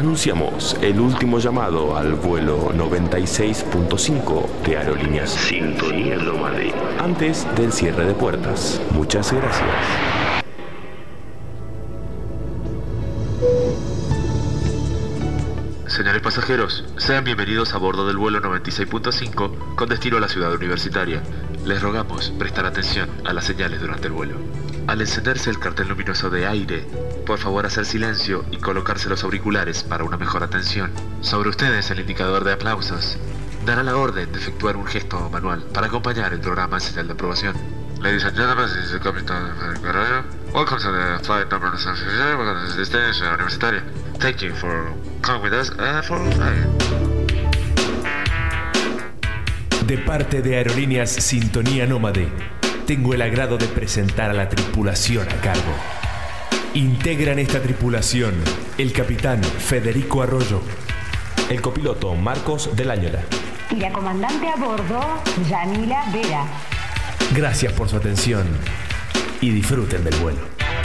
Anunciamos el último llamado al vuelo 96.5 de Aerolíneas Sintonía Nómade antes del cierre de puertas. Muchas gracias. Señores pasajeros, sean bienvenidos a bordo del vuelo 96.5 con destino a la ciudad universitaria. Les rogamos prestar atención a las señales durante el vuelo. Al encenderse el cartel luminoso de aire, por favor hacer silencio y colocarse los auriculares para una mejor atención. Sobre ustedes el indicador de aplausos dará la orden de efectuar un gesto manual para acompañar el programa en señal de aprobación. Ladies and gentlemen, this is the Captain Guerrero. Welcome to the flight number 96. Welcome to the destination universitaria. Thank you for coming with us for flight. De parte de Aerolíneas Sintonía Nómade, tengo el agrado de presentar a la tripulación a cargo. Integran esta tripulación el capitán Federico Arroyo, el copiloto Marcos del Áñola y la comandante a bordo, Yanila Vera. Gracias por su atención y disfruten del vuelo.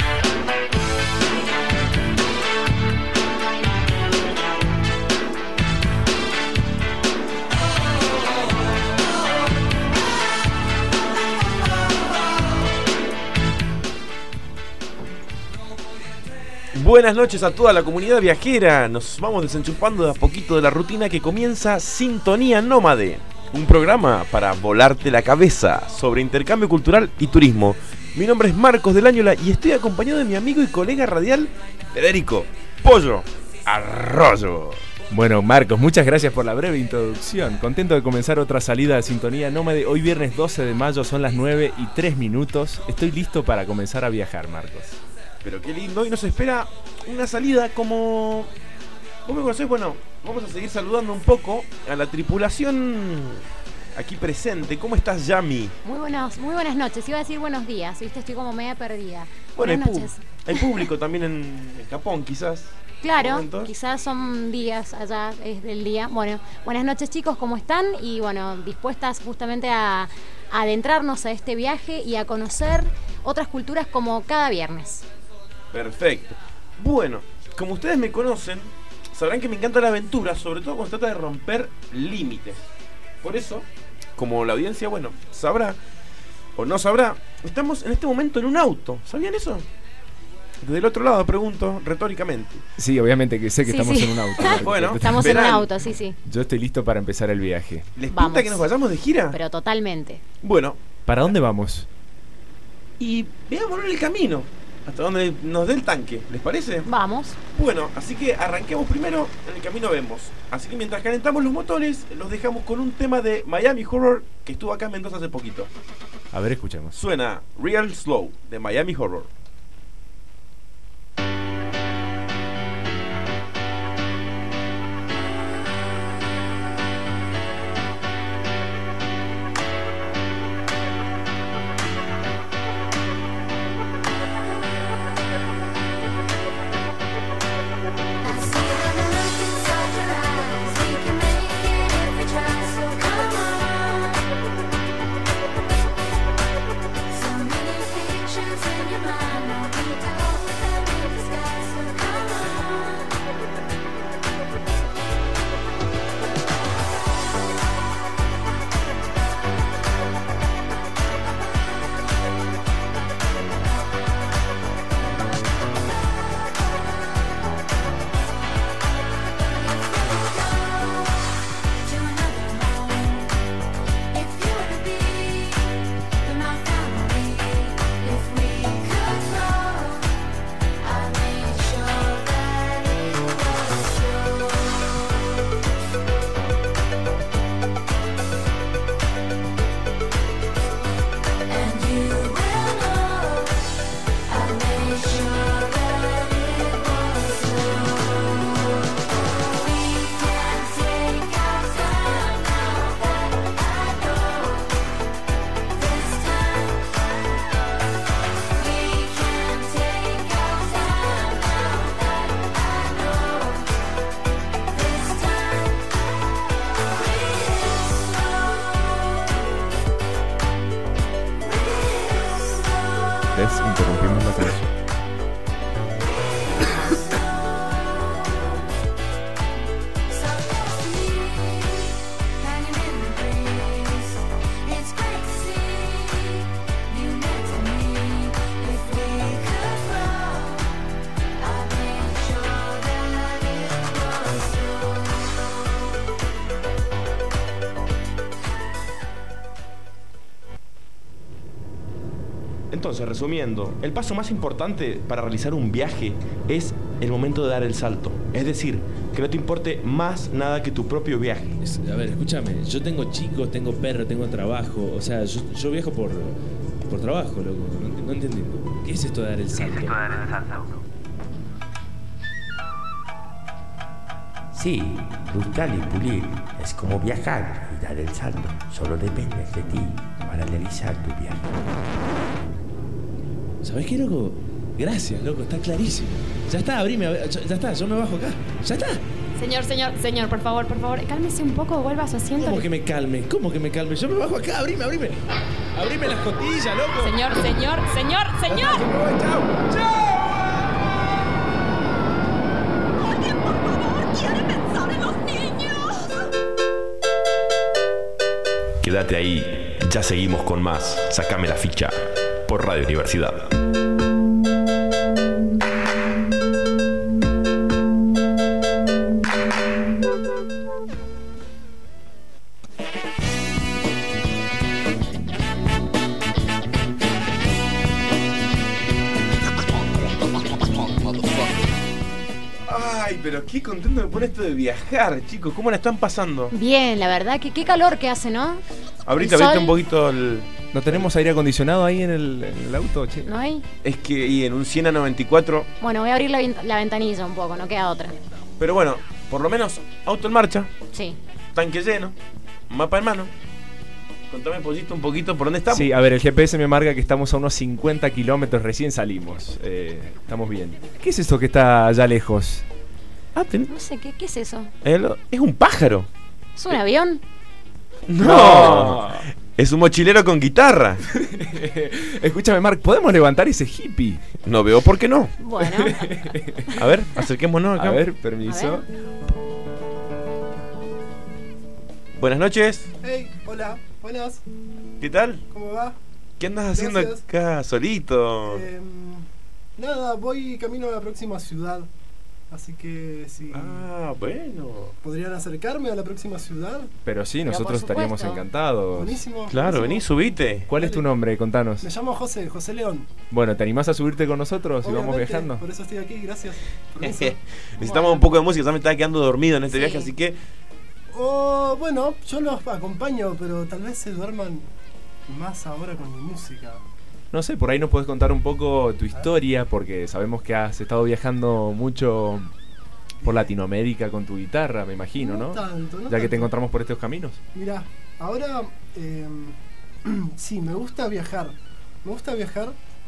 Buenas noches a toda la comunidad viajera. Nos vamos desenchufando de a poquito de la rutina que comienza Sintonía Nómade, un programa para volarte la cabeza sobre intercambio cultural y turismo. Mi nombre es Marcos del Áñola y estoy acompañado de mi amigo y colega radial Federico Pollo Arroyo. Bueno, Marcos, muchas gracias por la breve introducción. Contento de comenzar otra salida de Sintonía Nómade. Hoy viernes 12 de mayo, son las 9:03. Estoy listo para comenzar a viajar, Marcos. Pero qué lindo, hoy nos espera una salida como... ¿Vos me conocés? Bueno, vamos a seguir saludando un poco a la tripulación aquí presente. ¿Cómo estás, Yami? Muy buenas noches. Iba a decir buenos días, ¿viste? Estoy como media perdida. Bueno, buenas noches. Hay público también en Japón, quizás. Claro, quizás son días allá, es del día. Bueno, buenas noches, chicos, ¿cómo están? Y bueno, dispuestas justamente a adentrarnos a este viaje y a conocer otras culturas como cada viernes. Perfecto. Bueno, como ustedes me conocen, sabrán que me encanta la aventura, sobre todo cuando se trata de romper límites. Por eso, como la audiencia, bueno, sabrá o no sabrá, estamos en este momento en un auto. ¿Sabían eso? Desde el otro lado pregunto retóricamente. Sí, obviamente que sé que estamos en un auto. Bueno, estamos en un auto, sí. Yo estoy listo para empezar el viaje. ¿Les pinta que nos vayamos de gira? Pero totalmente. Bueno. ¿Para dónde vamos? Y veámonos el camino. Hasta donde nos dé el tanque, ¿les parece? Vamos. Bueno, así que arranquemos primero, en el camino vemos. Así que mientras calentamos los motores, los dejamos con un tema de Miami Horror que estuvo acá en Mendoza hace poquito. A ver, escuchemos. Suena Real Slow de Miami Horror. Interrumpimos la canción. Entonces, resumiendo, el paso más importante para realizar un viaje es el momento de dar el salto. Es decir, que no te importe más nada que tu propio viaje. A ver, escúchame, yo tengo chicos, tengo perro, tengo trabajo. O sea, yo viajo por trabajo, loco. No entendí. ¿Qué es esto de dar el salto? Sí, buscar y pulir es como viajar y dar el salto. Solo depende de ti para realizar tu viaje. ¿Sabés qué, loco? Gracias, loco, está clarísimo. Ya está, abrime, ya está, yo me bajo acá. Ya está. Señor, por favor, cálmese un poco, vuelva a su asiento. ¿Cómo que me calme? Yo me bajo acá, abrime. Abrime las costillas, loco. Señor. ¡Chao! Quédate ahí, ya seguimos con más. Sácame la ficha por Radio Universidad. Ay, pero qué contento me pone esto de viajar, chicos. ¿Cómo la están pasando? Bien, la verdad, que qué calor que hace, ¿no? Ahorita un poquito el... ¿No tenemos aire acondicionado ahí en el auto, che? ¿No hay? Es que y en un Siena 94... Bueno, voy a abrir la ventanilla un poco, no queda otra. Pero bueno, por lo menos auto en marcha, Sí. tanque lleno, mapa en mano. Contame, Pollito, un poquito por dónde estamos. Sí, a ver, el GPS me marca que estamos a unos 50 kilómetros, recién salimos. Estamos bien. ¿Qué es esto que está allá lejos? No sé, ¿qué es eso? Es un pájaro. ¿Es un avión? No. Es un mochilero con guitarra. Escúchame, Mark, ¿podemos levantar ese hippie? No veo por qué no. Bueno. A ver, acerquémonos acá. A ver, permiso. A ver. Buenas noches. Hey, hola, buenas. ¿Qué tal? ¿Cómo va? ¿Qué andas haciendo Gracias. acá solito? Nada, voy camino a la próxima ciudad. Así que si bueno. podrían acercarme a la próxima ciudad. Pero sí, Pero nosotros por supuesto. estaríamos encantados. Buenísimo. Claro, buenísimo. vení, subite. ¿Cuál es tu nombre? Contanos. Me llamo José León. Bueno, ¿te animás a subirte con nosotros y vamos Obviamente, viajando? Por eso estoy aquí, gracias. Permiso. Necesitamos un poco de música, ya me estaba quedando dormido en este Sí. viaje, así que... Bueno, yo los acompaño, pero tal vez se duerman más ahora con mi música. No sé, por ahí nos podés contar un poco tu historia, porque sabemos que has estado viajando mucho por Latinoamérica con tu guitarra, me imagino, ¿no? Tanto, no Ya que te tanto. encontramos por estos caminos. Mira, ahora sí, me gusta viajar. Me gusta viajar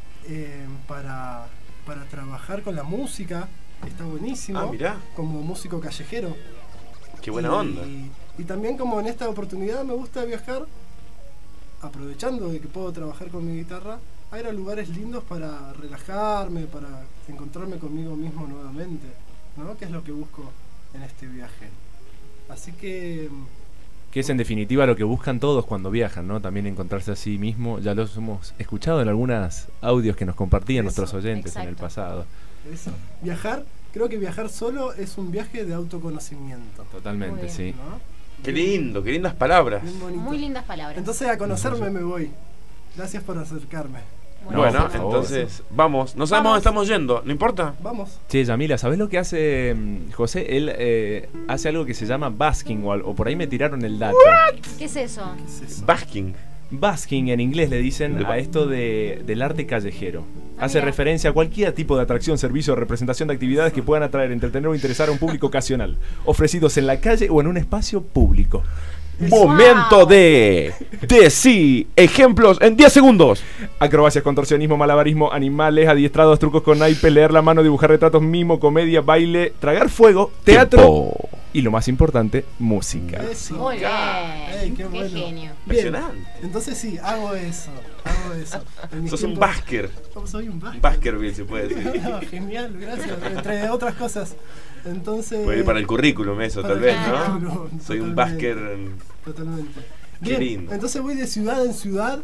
para trabajar con la música. Está buenísimo. Ah, mirá. Como músico callejero. Qué buena onda. Y también como en esta oportunidad me gusta viajar, aprovechando de que puedo trabajar con mi guitarra, a ir a lugares lindos para relajarme, para encontrarme conmigo mismo nuevamente, ¿no? Que es lo que busco en este viaje. Así que... Que es en definitiva lo que buscan todos cuando viajan, ¿no? También encontrarse a sí mismo. Ya los hemos escuchado en algunos audios que nos compartían Eso, nuestros oyentes en el exacto. pasado. Eso. Viajar, creo que viajar solo es un viaje de autoconocimiento, Totalmente, Muy sí. ¿no? Qué lindo, qué lindas palabras. Bien bonito. Muy lindas palabras. Entonces a conocerme me voy. Gracias por acercarme. Bueno, por favor. entonces, vamos. No sabemos dónde estamos yendo, ¿no importa? Vamos. Che, Yamila, ¿sabés lo que hace José? Él hace algo que se llama basking, o por ahí me tiraron el dato. ¿Qué es eso? ¿Qué es eso? Basking. Basking en inglés le dicen a esto del arte callejero. Hace mira. referencia a cualquier tipo de atracción, servicio o representación de actividades que puedan atraer, entretener o interesar a un público ocasional, ofrecidos en la calle o en un espacio público. Momento de sí, ejemplos en 10 segundos. Acrobacias, contorsionismo, malabarismo, animales, adiestrados, trucos con naipe, leer la mano, dibujar retratos, mimo, comedia, baile, tragar fuego, teatro Tiempo. y lo más importante, música. Eso. Muy bien. Ey, qué Qué bueno. genio. Bien. Impresionante. Entonces sí, hago eso. En mis Sos un tiempos- basker. Soy un basker. Baskerville se puede decir. No, genial, gracias. Entre otras cosas. Entonces. Puede ir para el currículum eso, para tal el vez, ¿no? currículum, Soy un totalmente. basker. Totalmente. Qué Bien, lindo. entonces voy de ciudad en ciudad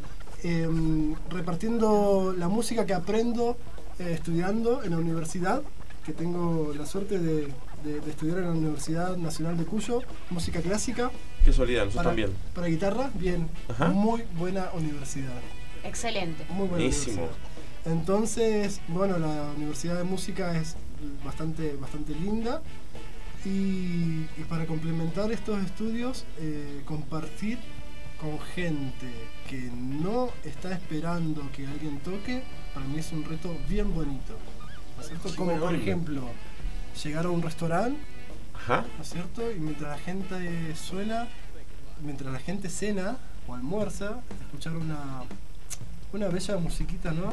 repartiendo la música que aprendo estudiando en la universidad, que tengo la suerte de estudiar en la Universidad Nacional de Cuyo, música clásica. Qué soledad, nosotros también. Para guitarra, bien. Ajá. Muy buena universidad. Excelente. Muy buena Buenísimo. universidad. Entonces, bueno, la Universidad de Música es bastante linda. Y para complementar estos estudios, compartir con gente que no está esperando que alguien toque, para mí es un reto bien bonito, ¿no es cierto? Sí, Como bueno, por bonito. ejemplo, llegar a un restaurante, Ajá. ¿no es cierto? Y mientras la gente mientras la gente cena o almuerza, escuchar una bella musiquita, ¿no?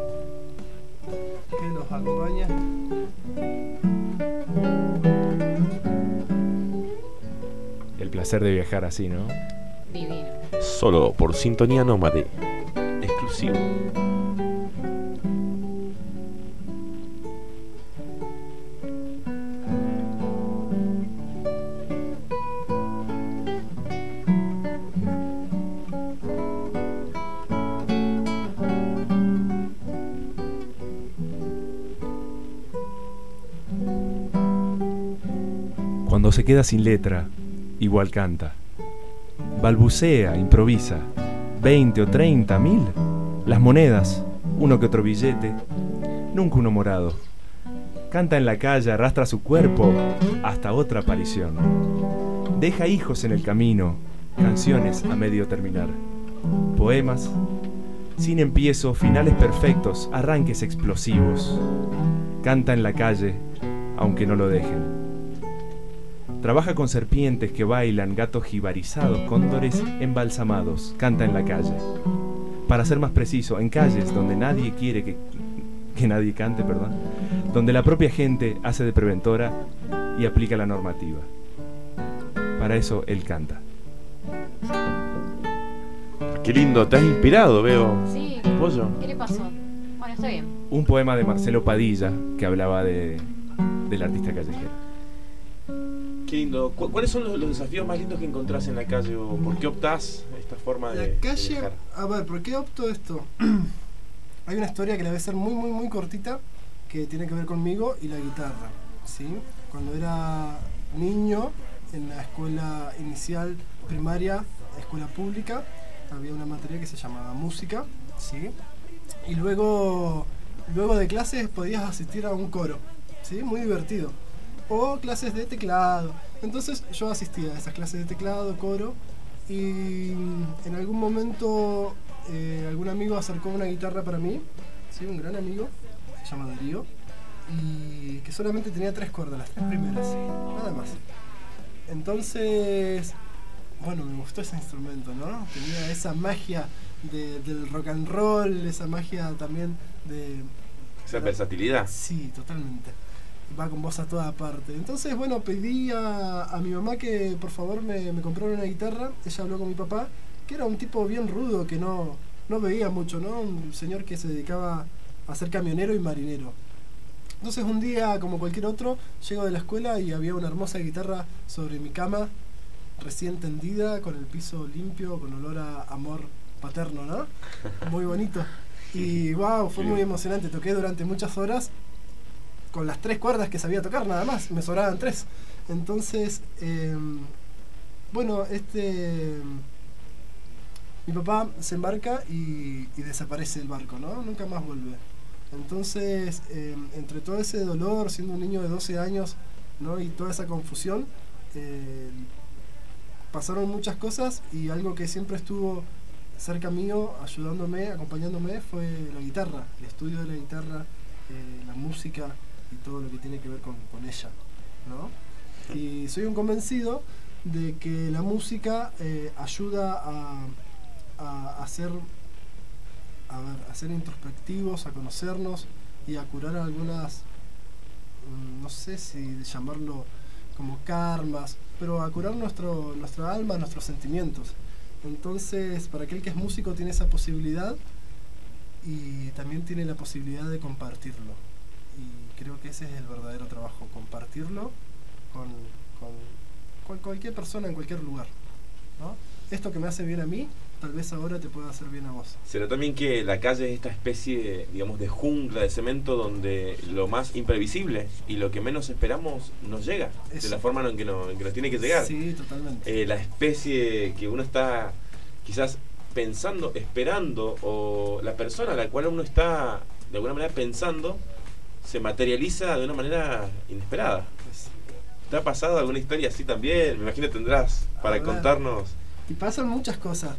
Que los acompaña. El placer de viajar así, ¿no? Divino. Solo por Sintonía Nómade. Exclusivo. Cuando se queda sin letra, igual canta. Balbucea, improvisa. 20 o 30 mil. Las monedas, uno que otro billete. Nunca uno morado. Canta en la calle, arrastra su cuerpo hasta otra aparición. Deja hijos en el camino, canciones a medio terminar. Poemas, sin empiezo, finales perfectos, arranques explosivos. Canta en la calle, aunque no lo dejen. Trabaja con serpientes que bailan, gatos jibarizados, cóndores embalsamados. Canta en la calle. Para ser más preciso, en calles donde nadie quiere que nadie cante, perdón. Donde la propia gente hace de preventora y aplica la normativa. Para eso él canta. Qué lindo, te has inspirado, veo. Sí. Pollo. ¿Qué le pasó? Bueno, está bien. Un poema de Marcelo Padilla que hablaba del artista callejero. Qué lindo. ¿Cuáles son los desafíos más lindos que encontrás en la calle o por qué optás esta forma de La calle, viajar? a ver, ¿por qué opto esto? Hay una historia que la voy a hacer muy cortita que tiene que ver conmigo y la guitarra, ¿sí? Cuando era niño, en la escuela inicial, primaria, escuela pública, había una materia que se llamaba música, ¿sí? Y luego de clases podías asistir a un coro, ¿sí? Muy divertido. O clases de teclado. Entonces yo asistía a esas clases de teclado, coro, y en algún momento algún amigo acercó una guitarra para mí, ¿sí? Un gran amigo, se llama Darío, y que solamente tenía 3 cuerdas, las 3 primeras, nada más. Entonces, bueno, me gustó ese instrumento, ¿no? Tenía esa magia del rock and roll, esa magia también de... Esa versatilidad. Sí, totalmente. Va con voz a toda parte. Entonces, bueno, pedí a mi mamá que por favor me comprara una guitarra. Ella habló con mi papá, que era un tipo bien rudo, que no veía mucho, ¿no? Un señor que se dedicaba a ser camionero y marinero. Entonces un día, como cualquier otro, llego de la escuela y había una hermosa guitarra sobre mi cama, recién tendida, con el piso limpio, con olor a amor paterno, ¿no? Muy bonito. Y wow, fue muy emocionante. Toqué durante muchas horas con las 3 cuerdas que sabía tocar, nada más. Me sobraban 3. Entonces, bueno, mi papá se embarca y desaparece el barco, ¿no? Nunca más vuelve. Entonces, entre todo ese dolor, siendo un niño de 12 años, ¿no? Y toda esa confusión, pasaron muchas cosas, y algo que siempre estuvo cerca mío, ayudándome, acompañándome, fue la guitarra, el estudio de la guitarra, la música y todo lo que tiene que ver con ella, ¿no? Y soy un convencido de que la música ayuda a ser introspectivos, a conocernos y a curar algunas, no sé si llamarlo como karmas, pero a curar nuestra alma, nuestros sentimientos. Entonces, para aquel que es músico tiene esa posibilidad, y también tiene la posibilidad de compartirlo. Y creo que ese es el verdadero trabajo, compartirlo con cualquier persona en cualquier lugar, ¿no? Esto que me hace bien a mí, tal vez ahora te pueda hacer bien a vos. ¿Será también que la calle es esta especie, digamos, de jungla de cemento donde lo más imprevisible y lo que menos esperamos nos llega? Eso. De la forma en que nos tiene que llegar. Sí, totalmente. La especie que uno está quizás pensando, esperando, o la persona a la cual uno está de alguna manera pensando se materializa de una manera inesperada. ¿Te ha pasado alguna historia así también? Me imagino tendrás para contarnos. Y pasan muchas cosas.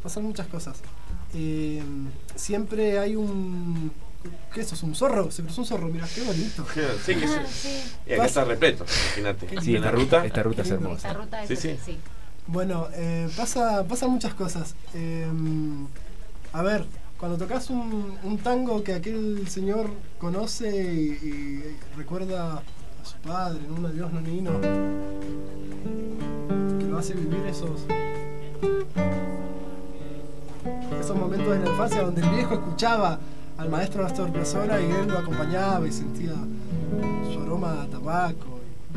Siempre hay un... ¿Qué es eso? ¿Un zorro? Se cruzó un zorro, mira, qué bonito. Sí, que sí. Y acá está repleto, imagínate. Sí, esta ruta es hermosa. Esta ruta es sí. Bueno, pasan muchas cosas. A ver, cuando tocas un tango que aquel señor conoce y recuerda a su padre, ¿no? Un adiós nonino, que lo hace vivir esos momentos de la infancia donde el viejo escuchaba al maestro Astor Piazzolla y él lo acompañaba y sentía su aroma a tabaco.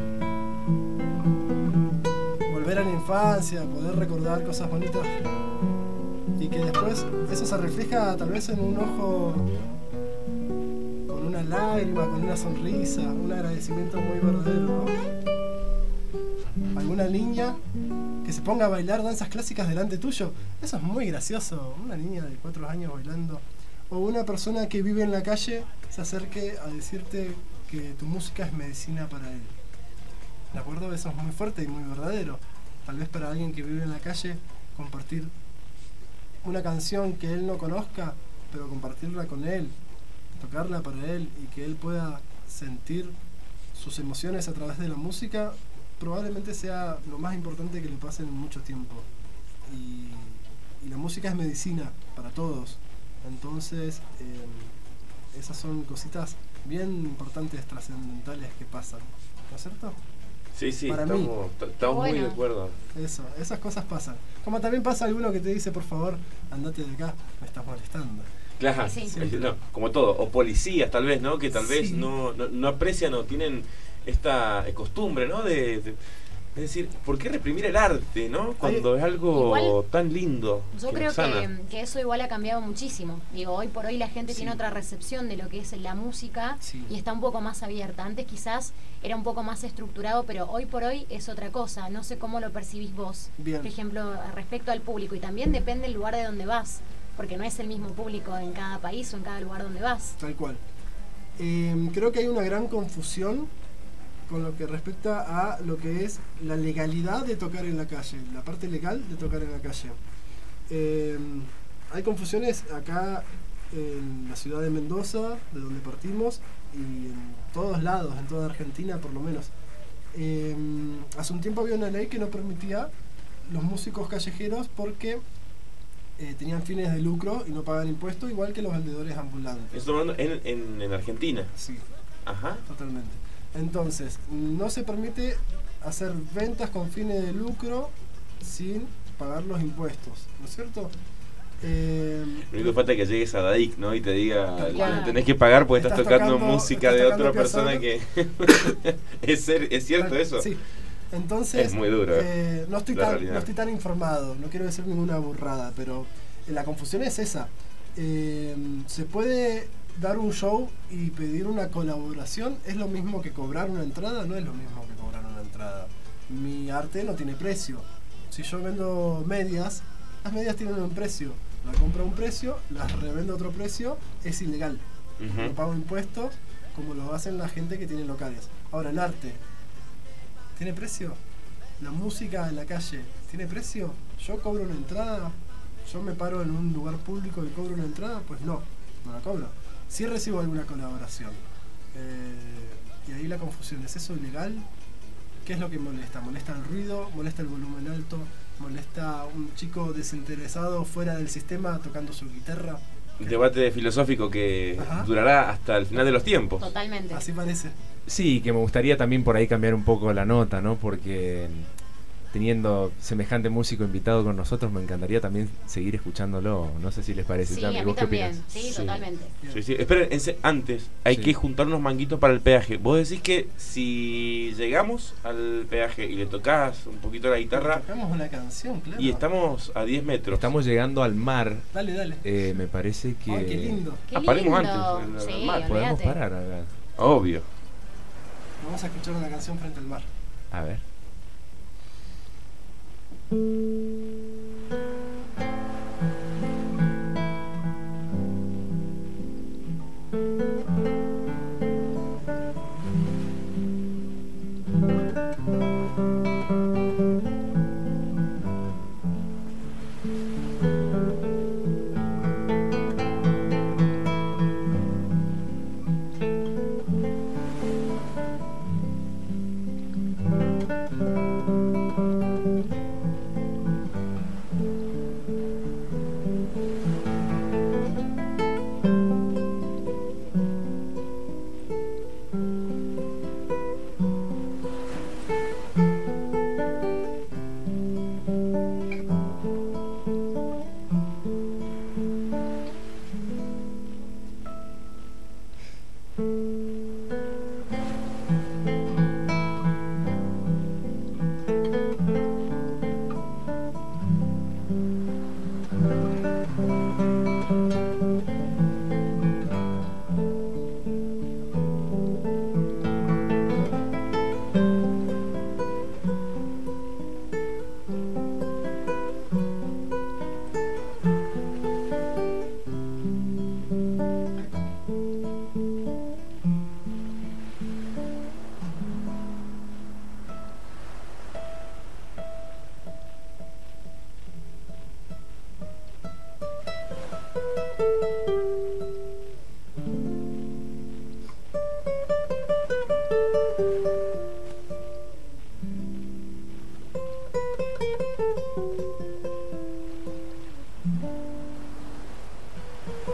Volver a la infancia, poder recordar cosas bonitas y que después eso se refleja tal vez en un ojo con una lágrima, con una sonrisa, un agradecimiento muy verdadero, ¿no? Alguna niña que se ponga a bailar danzas clásicas delante tuyo, eso es muy gracioso, una niña de 4 años bailando, o una persona que vive en la calle se acerque a decirte que tu música es medicina para él. ¿De acuerdo? Eso es muy fuerte y muy verdadero. Tal vez para alguien que vive en la calle, compartir una canción que él no conozca, pero compartirla con él, tocarla para él y que él pueda sentir sus emociones a través de la música, probablemente sea lo más importante que le pase en mucho tiempo. Y la música es medicina para todos. Entonces, esas son cositas bien importantes, trascendentales que pasan. ¿No es cierto? Sí, para estamos muy de acuerdo. Esas cosas pasan. Como también pasa alguno que te dice, por favor, andate de acá, me estás molestando. Claro, Sí. no, como todo. O policías tal vez, ¿no? Que tal vez no aprecian o tienen esta costumbre, ¿no? Es decir, ¿por qué reprimir el arte, no? Cuando es algo igual, tan lindo. Yo creo que eso igual ha cambiado muchísimo. Digo, hoy por hoy la gente tiene otra recepción de lo que es la música y está un poco más abierta. Antes quizás era un poco más estructurado, pero hoy por hoy es otra cosa. No sé cómo lo percibís vos. Bien. Por ejemplo, respecto al público. Y también depende del lugar de donde vas, porque no es el mismo público en cada país o en cada lugar donde vas. Tal cual. Creo que hay una gran confusión con lo que respecta a lo que es la legalidad de tocar en la calle, la parte legal de tocar en la calle. Hay confusiones acá en la ciudad de Mendoza, de donde partimos, y en todos lados, en toda Argentina por lo menos. Hace un tiempo había una ley que no permitía los músicos callejeros porque tenían fines de lucro y no pagan impuestos, igual que los vendedores ambulantes. ¿Esto hablando en Argentina? Sí. Ajá. Totalmente. Entonces, no se permite hacer ventas con fines de lucro sin pagar los impuestos, ¿no es cierto? Lo único que falta es que llegues a DAIC, ¿no? Y te diga, Claro. tenés que pagar porque estás tocando música de tocando otra persona que... ¿Es cierto eso? Sí. Entonces, es muy duro. No estoy tan informado, no quiero decir ninguna burrada, pero la confusión es esa. Se puede dar un show y pedir una colaboración, ¿es lo mismo que cobrar una entrada? No es lo mismo que cobrar una entrada. Mi arte no tiene precio. Si yo vendo medias, las medias tienen un precio. La compro a un precio, las revendo a otro precio, es ilegal. No pago impuestos como lo hacen la gente que tiene locales. Ahora, el arte, ¿tiene precio? La música en la calle, ¿tiene precio? ¿Yo cobro una entrada? ¿Yo me paro en un lugar público y cobro una entrada? Pues no la cobro. Sí recibo alguna colaboración. Y ahí la confusión, ¿es eso ilegal? ¿Qué es lo que molesta? ¿Molesta el ruido? ¿Molesta el volumen alto? ¿Molesta un chico desinteresado fuera del sistema tocando su guitarra? Un debate filosófico que durará hasta el final de los tiempos. Totalmente. Así parece. Sí, que me gustaría también por ahí cambiar un poco la nota, ¿no? Porque teniendo semejante músico invitado con nosotros, me encantaría también seguir escuchándolo. No sé si les parece. Sí, Tami, a mí ¿vos qué también. opinás? Sí, totalmente. Sí. Esperen, antes hay que juntar unos manguitos para el peaje. Vos decís que si llegamos al peaje y le tocás un poquito la guitarra... Tocamos una canción, claro. Y estamos a 10 metros. Estamos llegando al mar. Dale. Me parece que... Ay, qué lindo. Paremos antes. Sí, mar. Podemos parar acá. Obvio. Vamos a escuchar una canción frente al mar. A ver.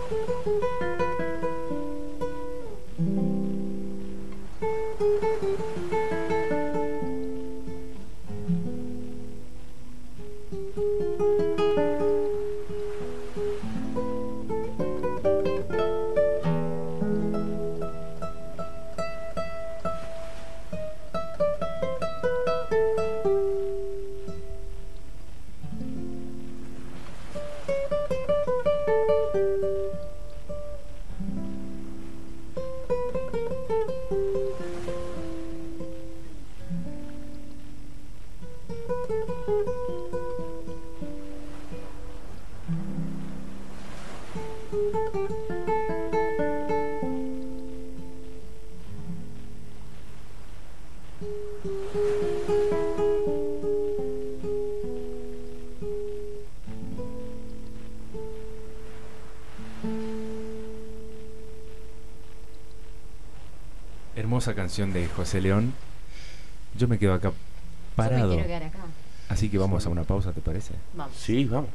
Hermosa canción de José León. Yo me quedo acá parado. Yo me quiero quedar acá. Así que vamos a una pausa, ¿te parece? Vamos. Sí, vamos.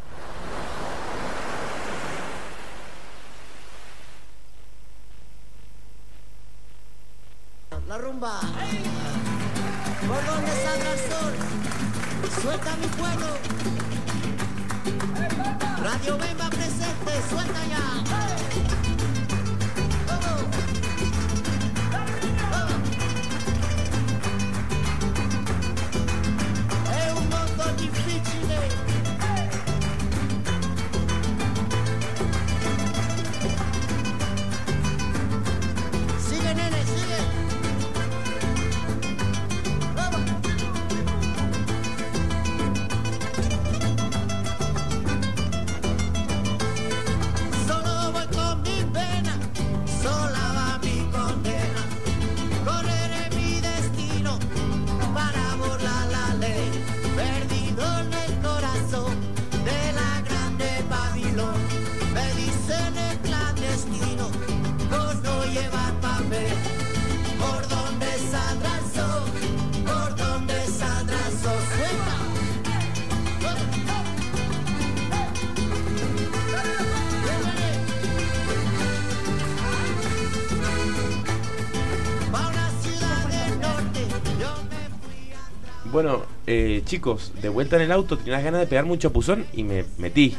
La rumba. Por donde saldrá el sol. Suelta mi pueblo. Radio Bemba presente. Suelta ya. È un mondo difficile. Sigue, nene, sigue. Solo voy con mi pena, sola va mi condena. Correré mi destino para burlar la ley. Perdido en el corazón de la grande Babilón. Me dicen el clandestino, por no llevar papel. ¿Por dónde saldrá el sol? ¿Por dónde saldrá el sol? Suelta. Va a una ciudad del norte, yo me fui a... Bueno, chicos, de vuelta en el auto tenía ganas de pegarme un chapuzón y me metí.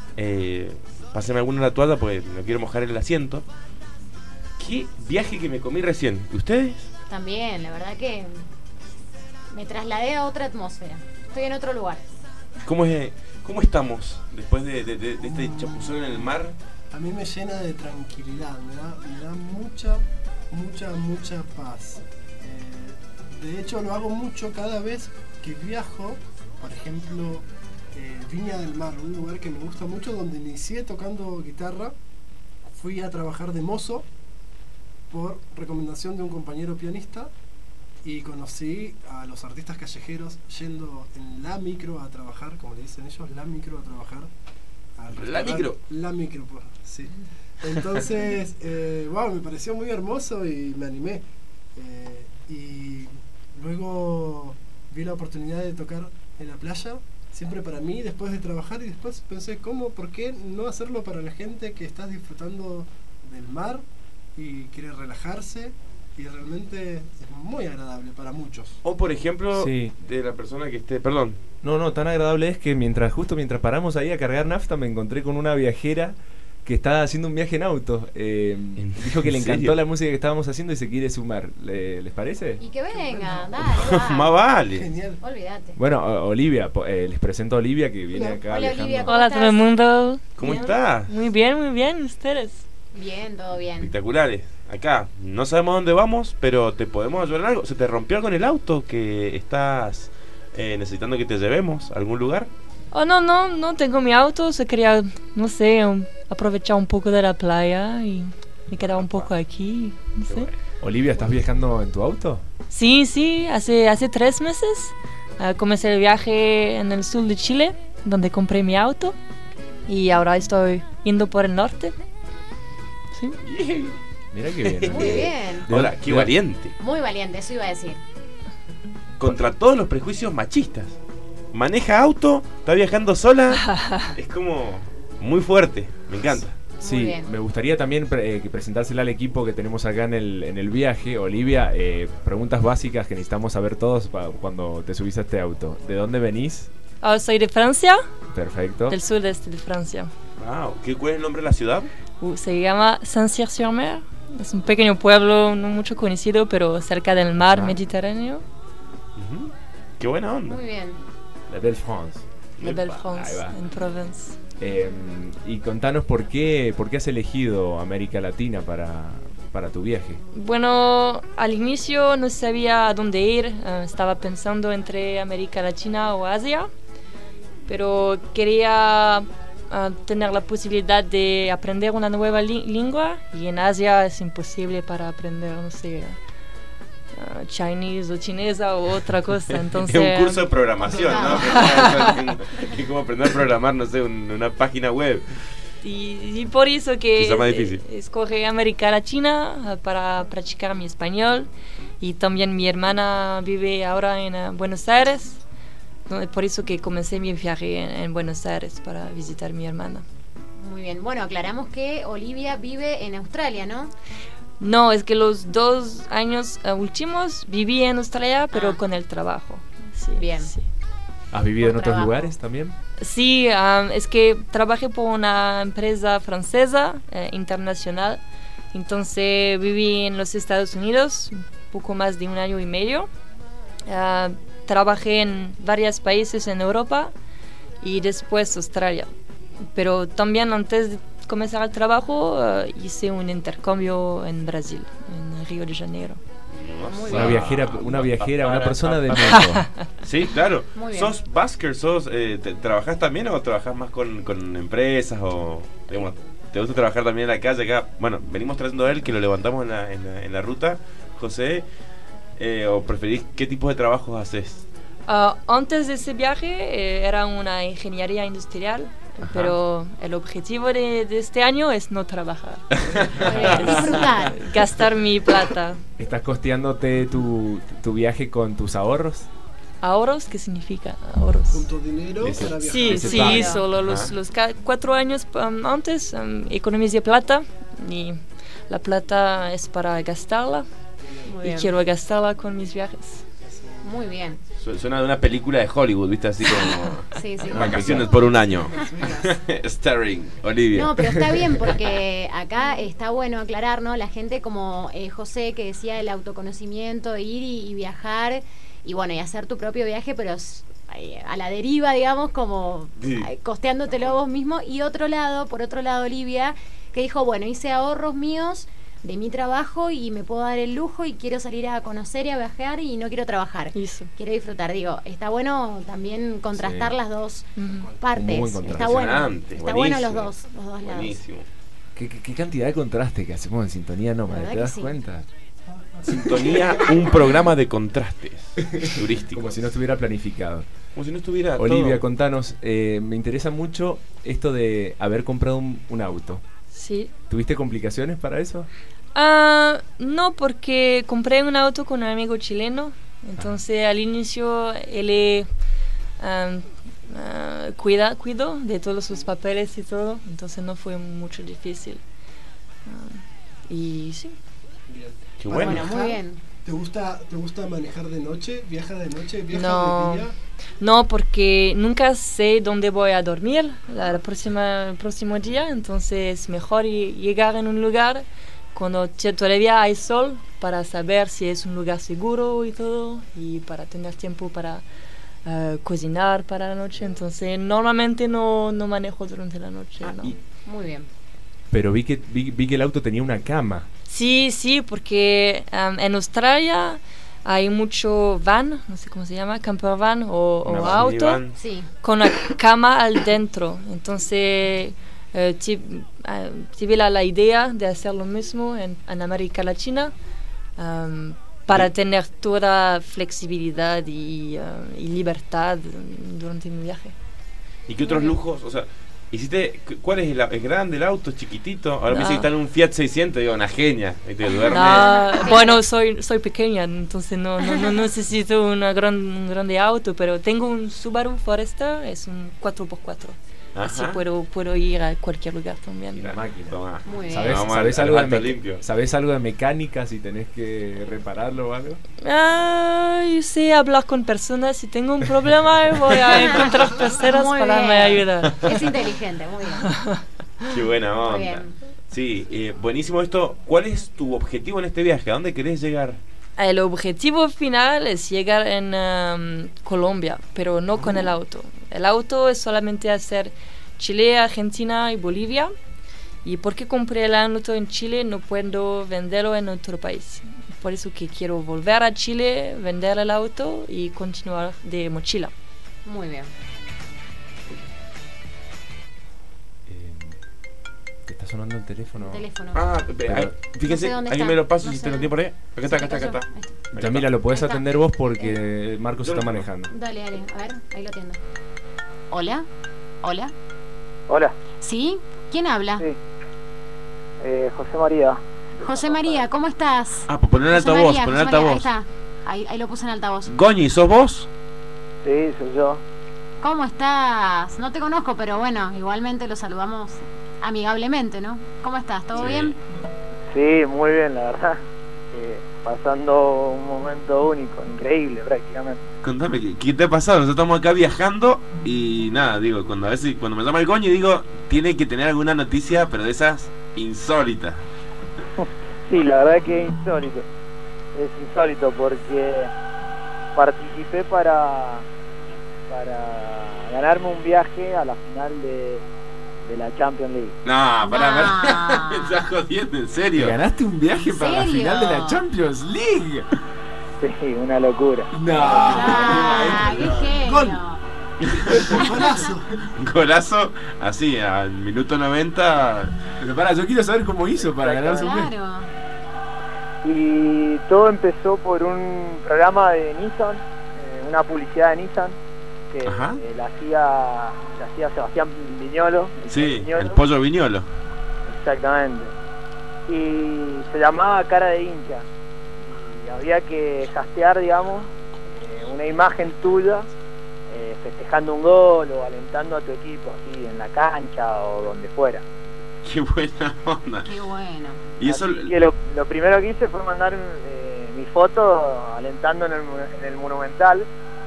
Pásenme alguna la toalla porque no quiero mojar el asiento. Qué viaje que me comí recién. ¿Y ustedes? También, la verdad que me trasladé a otra atmósfera. Estoy en otro lugar. ¿Cómo estamos después de este chapuzón en el mar? A mí me llena de tranquilidad, me da mucha paz. De hecho lo hago mucho cada vez que viajo, por ejemplo, Viña del Mar, un lugar que me gusta mucho, donde inicié tocando guitarra. Fui a trabajar de mozo por recomendación de un compañero pianista y conocí a los artistas callejeros yendo en la micro a trabajar, como le dicen ellos, la micro a trabajar. ¿La micro? La micro, pues, sí. Entonces, wow, me pareció muy hermoso y me animé. Y luego vi la oportunidad de tocar en la playa, siempre para mí, después de trabajar, y después pensé, ¿por qué no hacerlo para la gente que está disfrutando del mar y quiere relajarse? Y realmente es muy agradable para muchos. O por ejemplo, Sí. de la persona que esté... Perdón. No, tan agradable es que mientras paramos ahí a cargar nafta, me encontré con una viajera que estaba haciendo un viaje en auto. Dijo que le encantó serio? la música que estábamos haciendo y se quiere sumar. ¿Les parece? Y que venga, dale. Más vale. Genial. Olvídate. Bueno, Olivia, les presento a Olivia que viene Hola. acá Hola, viajando. Olivia, ¿cómo Hola a estás? todo el mundo. ¿Cómo Bien. estás? Muy bien, ¿ustedes? Bien, todo bien. Espectaculares. Acá, no sabemos dónde vamos, pero te podemos ayudar en algo. ¿Se te rompió algo en el auto que estás necesitando que te llevemos a algún lugar? Oh, no tengo mi auto, se quería, no sé, aprovechar un poco de la playa y me quedaba un poco aquí, no sé. Olivia, ¿estás viajando en tu auto? Sí, hace 3 meses comencé el viaje en el sur de Chile, donde compré mi auto y ahora estoy yendo por el norte. Sí. Mira qué bien. Muy bien. Hola, qué valiente. Muy valiente, eso iba a decir. Contra todos los prejuicios machistas. Maneja auto, está viajando sola. Es como muy fuerte, me encanta. Sí, bien. me gustaría también presentársela al equipo que tenemos acá en el viaje. Olivia, preguntas básicas que necesitamos saber todos cuando te subís a este auto. ¿De dónde venís? Soy de Francia, Perfecto. del sudeste de Francia. Wow. ¿Cuál es el nombre de la ciudad? Se llama Saint-Cyr-sur-Mer. Es un pequeño pueblo no mucho conocido, pero cerca del mar Mediterráneo. Ujú. Qué buena onda. Muy bien. La Belle France. La Belle Ahí France, va. en Provence. Y contanos por qué has elegido América Latina para tu viaje. Bueno, al inicio no sabía a dónde ir. Estaba pensando entre América Latina o Asia, pero quería tener la posibilidad de aprender una nueva lengua, y en Asia es imposible para aprender, no sé, Chinese o chinesa o otra cosa. Entonces, Es un curso de programación, ¿no? Es como aprender a programar, no sé, una página web. y por eso Quizá más que difícil. escogí América Latina para practicar mi español. Y también mi hermana vive ahora en Buenos Aires, por eso que comencé mi viaje en Buenos Aires para visitar a mi hermana. Muy bien. Bueno, aclaramos que Olivia vive en Australia, ¿no? No, es que los 2 años últimos viví en Australia, pero con el trabajo. Sí, Bien. Sí, ¿Has vivido en Por otros trabajo. lugares también? sí, es que trabajé por una empresa francesa internacional. Entonces viví en los Estados Unidos un poco más de 1 año y medio. Trabajé en varios países en Europa y después Australia. Pero también antes de comenzar el trabajo hice un intercambio en Brasil, en Río de Janeiro. Una viajera, una persona del mundo. Sí, claro. Muy bien. ¿Sos busker? ¿Trabajás también o trabajás más con empresas? O digamos, ¿te gusta trabajar también en la calle acá? Bueno, venimos trayendo a él, que lo levantamos en la ruta, José. ¿O preferís qué tipo de trabajos haces? Antes de ese viaje era una ingeniería industrial. Ajá. Pero el objetivo de este año es no trabajar. Disfrutar. Gastar mi plata. ¿Estás costeándote tu viaje con tus ahorros? ¿Ahorros? ¿Qué significa ahorros? Junto dinero Ese- para viajar. Sí, Ese sí, pago. solo los 4 años antes economicé plata, y la plata es para gastarla, Muy y bien. quiero gastarla con mis viajes. Muy bien. Suena de una película de Hollywood, ¿viste? Así como Sí, sí. vacaciones por un año. Starring Olivia. No, pero está bien porque acá está bueno aclarar, ¿no? La gente como José, que decía el autoconocimiento, ir y viajar y bueno, y hacer tu propio viaje, pero a la deriva, digamos, como Sí. costeándotelo vos mismo. Y por otro lado, Olivia, que dijo, bueno, hice ahorros míos de mi trabajo y me puedo dar el lujo y quiero salir a conocer y a viajar y no quiero trabajar. Eso. Quiero disfrutar. Digo, está bueno también contrastar Sí. las dos Ujú. partes. Un buen contraste. Está bueno. Impresionante, Está bueno los buenísimo. dos lados. Buenísimo. ¿Qué cantidad de contraste que hacemos en Sintonía Nómada? verdad ¿Te que das sí. cuenta? Sintonía, un programa de contrastes turísticos. Como si no estuviera planificado. Como si no estuviera Olivia, todo. contanos, me interesa mucho esto de haber comprado un auto. Sí. ¿Tuviste complicaciones para eso? No, porque compré un auto con un amigo chileno. Entonces al inicio él cuidó de todos sus papeles y todo. Entonces no fue mucho difícil. Y sí. Qué bueno. Bueno, muy bien. ¿Te gusta manejar de noche? ¿Viaja de noche? ¿Viaja No. de día? No, porque nunca sé dónde voy a dormir el próximo día. Entonces es mejor llegar en un lugar cuando todavía hay sol, para saber si es un lugar seguro y todo, y para tener tiempo para cocinar para la noche. Entonces normalmente no manejo durante la noche. No. Muy bien. Pero vi que el auto tenía una cama. Sí, porque en Australia hay mucho van, no sé cómo se llama, camper van o auto, minivan. Sí. con una cama al dentro. Entonces tuve la idea de hacer lo mismo en América Latina, para tener toda flexibilidad y libertad durante mi viaje. ¿Y qué otros lujos? O sea, ¿cuál es ¿es grande el auto? ¿Es chiquitito? Ahora me No. dice que está en un Fiat 600, digo, una genia. Ahí te duerme. Bueno, soy pequeña, entonces no necesito un grande auto, pero tengo un Subaru Forester, es un 4x4. Así Ajá. puedo ir a cualquier lugar también. La máquina. Tomá. Muy bien. ¿Sabés, Vamos sabés al algo de alto limpio. ¿Sabés algo de mecánica si tenés que repararlo o algo? Yo sé hablar con personas. Si tengo un problema, voy a encontrar personas Muy para bien. me ayudar. Es inteligente, muy bien. Qué buena onda. Muy bien. Sí, buenísimo esto. ¿Cuál es tu objetivo en este viaje? ¿A dónde querés llegar? El objetivo final es llegar en Colombia, pero no con el auto. El auto es solamente hacer Chile, Argentina y Bolivia. Y porque compré el auto en Chile, no puedo venderlo en otro país. Por eso que quiero volver a Chile, vender el auto y continuar de mochila. Muy bien. Está sonando el teléfono. Teléfono. Fíjense, No sé dónde alguien está. me lo pasa No si sé te lo tiene por ahí. Acá está, acá está, acá está. Yamila, lo podés Ahí está. atender vos porque Marcos está manejando. Dale, dale. A ver, ahí lo atiendo. Hola. Hola. Hola. ¿Sí? ¿Quién habla? Sí. José María. José María, ¿cómo estás? Ah, pues poner José altavoz, María, poner José María, altavoz. Ahí está. Ahí lo puse en altavoz. Goñi, ¿sos vos? Sí, soy yo. ¿Cómo estás? No te conozco, pero bueno, igualmente lo saludamos amigablemente, ¿no? ¿Cómo estás? ¿Todo bien? Sí, muy bien, la verdad. Pasando un momento único, increíble prácticamente. Contame, ¿qué te ha pasado? Nosotros estamos acá viajando y nada, digo, cuando me llama el Goñi, digo, tiene que tener alguna noticia, pero de esas insólitas. Sí, la verdad que es insólito. Es insólito porque participé para ganarme un viaje a la final de la Champions League. No, pará. Me estás jodiendo, en serio. ¿Te ganaste un viaje para la serio? final de la Champions League? Sí, una locura. No. ¡Ah, qué genio! Gol. Golazo. Golazo, así, al minuto 90. Pero pará, yo quiero saber cómo hizo para ganarse un viaje. Claro. Y todo empezó por un programa de Nissan, una publicidad de Nissan que Ajá. la hacía Sebastián Viñolo. Sí, Viñolo. el pollo viñolo. Exactamente. Y se llamaba Cara de Hincha. Y había que hastear, digamos, una imagen tuya festejando un gol o alentando a tu equipo, así en la cancha o donde fuera. Qué buena onda. Qué bueno. Y eso. Así que lo primero que hice fue mandar mi foto alentando en el Monumental.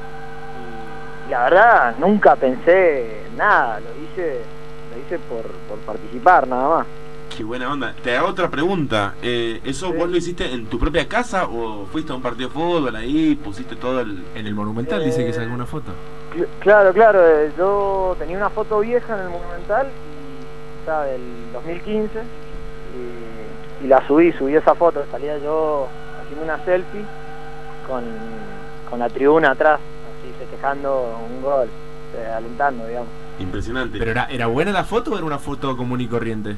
Y la verdad, nunca pensé nada, lo hice por participar nada más. Qué buena onda. Te hago otra pregunta. ¿Eso Sí. vos lo hiciste en tu propia casa o fuiste a un partido de fútbol ahí, pusiste todo el... En el Monumental dice que sacó una foto. Claro, yo tenía una foto vieja en el Monumental, y, o sea, del 2015, y la subí esa foto, salía yo haciendo una selfie con la tribuna atrás, así festejando un gol, alentando, digamos. Impresionante. ¿Pero era buena la foto o era una foto común y corriente?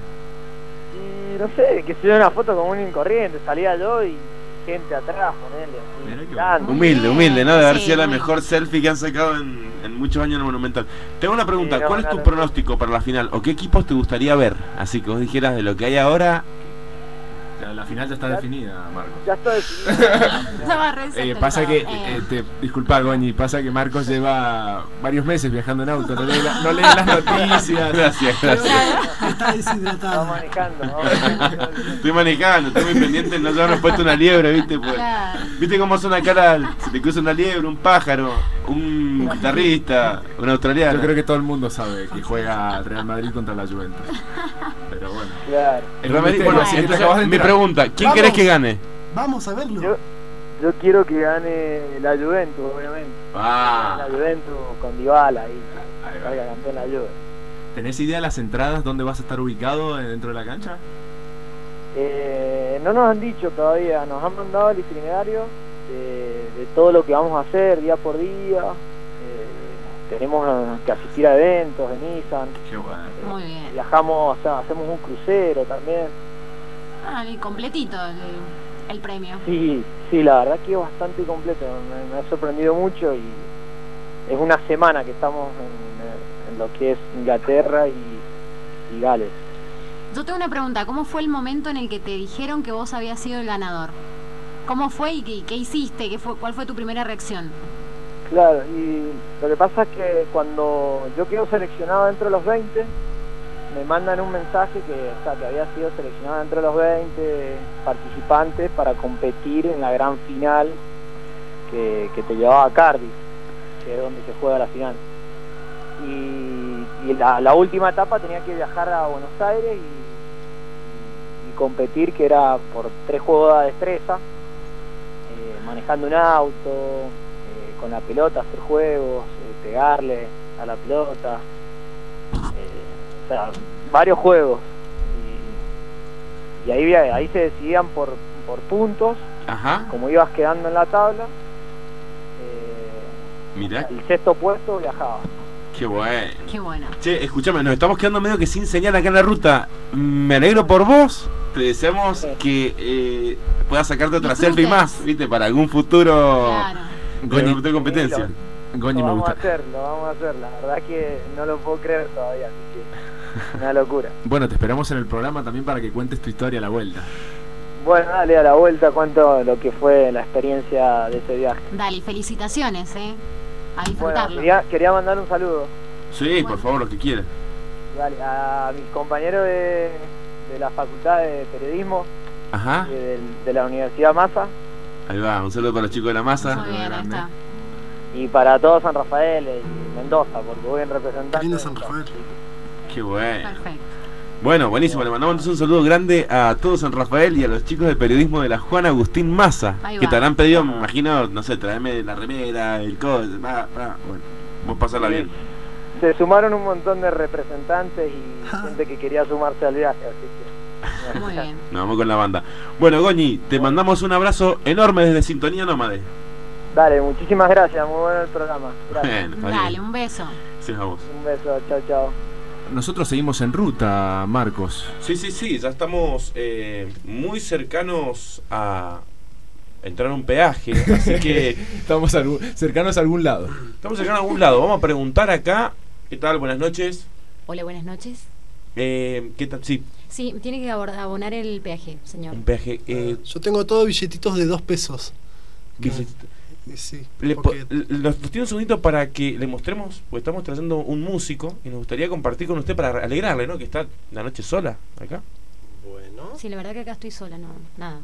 Y no sé, que se ve una foto común y corriente, salía yo y gente atrás, ponele, Mirá así, qué gritando. Humilde, ¿no? De haber Sí, sido la muy mejor selfie que han sacado en muchos años en el Monumental. Te hago una pregunta, Sí, no, ¿cuál es tu claro. pronóstico para la final? ¿O qué equipos te gustaría ver? Así que vos dijeras de lo que hay ahora... La final ya está definida, Marcos. Ya está decidido. Estaba re desesperado. Pasa que, disculpa Goñi, pasa que Marcos lleva varios meses viajando en auto, no lee las noticias. Gracias. Está Estamos deshidratado. manejando, Estoy manejando, estoy muy pendiente, no habernos puesto una liebre, ¿viste? Pues, Claro. ¿viste cómo son acá? Se te cruza una liebre, un pájaro, un guitarrista, un australiano. Yo creo que todo el mundo sabe que juega Real Madrid contra la Juventus. Pero bueno. Claro. El Real Madrid, bueno, Bueno, entonces, acabas de mi enterar. pregunta, ¿quién Vamos. querés que gane? Vamos a verlo. Yo quiero que gane la Juventus, obviamente. Ah, La Juventus con Dybala ahí, Ahí va. salga campeón la Juve. ¿Tenés idea de las entradas dónde vas a estar ubicado dentro de la cancha? No nos han dicho todavía, nos han mandado el itinerario de todo lo que vamos a hacer día por día. Tenemos que asistir a eventos de Nissan. Qué bueno. Muy bien. Viajamos, o sea, hacemos un crucero también. Ah, y completito el premio. Sí, la verdad que es bastante completo, me ha sorprendido mucho y es una semana que estamos en lo que es Inglaterra y Gales. Yo tengo una pregunta, ¿cómo fue el momento en el que te dijeron que vos habías sido el ganador? ¿Cómo fue y qué hiciste? ¿Cuál fue tu primera reacción? Claro, y lo que pasa es que cuando yo quedo seleccionado dentro de los 20, me mandan un mensaje que había sido seleccionado dentro de los 20 participantes para competir en la gran final que te llevaba a Cardiff, que es donde se juega la final. Y la última etapa tenía que viajar a Buenos Aires y competir, que era por 3 juegos de destreza, manejando un auto, con la pelota, hacer juegos, pegarle a la pelota, o sea, varios juegos. Y ahí se decidían por puntos. Ajá. Como ibas quedando en la tabla, Mirá. el sexto puesto viajaba. Qué bueno. Qué bueno. Che, escúchame, nos estamos quedando medio que sin señal acá en la ruta. Me alegro por vos. Te deseamos que puedas sacarte otra selfie más, ¿viste? Para algún futuro. Claro. Goñi, de competencia. Goñi, Lo me vamos gusta. a hacer, lo vamos a hacer. La verdad que no lo puedo creer todavía, así que una locura. Bueno, te esperamos en el programa también para que cuentes tu historia a la vuelta. Bueno, dale a la vuelta, cuento lo que fue la experiencia de ese viaje. Dale, felicitaciones, a Bueno, disfrutarlo. quería mandar un saludo. Sí, por favor, lo que quieras. Dale, a mis compañeros de la Facultad de Periodismo, Ajá. de la Universidad Massa, Ahí va, un saludo para los chicos de la masa. Muy bien, ahí está. y para todo San Rafael y Mendoza, porque voy en representante. Lindo San Rafael. Qué bueno. Perfecto. Bueno, buenísimo. Le mandamos entonces un saludo grande a todo San Rafael y a los chicos de periodismo de la Juan Agustín Massa, Ahí que va. te habrán pedido, me imagino, no sé, traerme la remera, el codo. Bueno, vos pasarla bien. Se sumaron un montón de representantes y gente que quería sumarse al viaje, así que... Muy bien. Nos vamos con la banda. Bueno, Goñi, te mandamos un abrazo enorme desde Sintonía Nómade. Dale, muchísimas gracias, muy bueno el programa. Gracias. Bueno, está Dale, bien. un beso. Sí, a vos. Un beso, chao, chao. Nosotros seguimos en ruta, Marcos. Sí, ya estamos muy cercanos a entrar a un peaje, así que Estamos cercanos a algún lado. estamos cercanos a algún lado. Vamos a preguntar acá. ¿Qué tal? Buenas noches. Hola, buenas noches. ¿Qué tal? Sí, Sí, tiene que abonar el peaje, señor. un peaje. Yo tengo todos billetitos de 2 pesos. ¿Qué se- Sí, nos porque tiene un segundito para que le mostremos, porque estamos trayendo un músico y nos gustaría compartir con usted para alegrarle, ¿no? Que está la noche sola acá. bueno, Sí, la verdad que acá estoy sola, no, nada.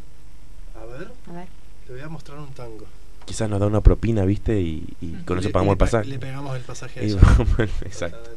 a ver, A ver. te voy a mostrar un tango. Quizás nos da una propina, ¿viste? Y con eso pagamos el pasaje. Le pegamos el pasaje a Y ella. vamos, exacto.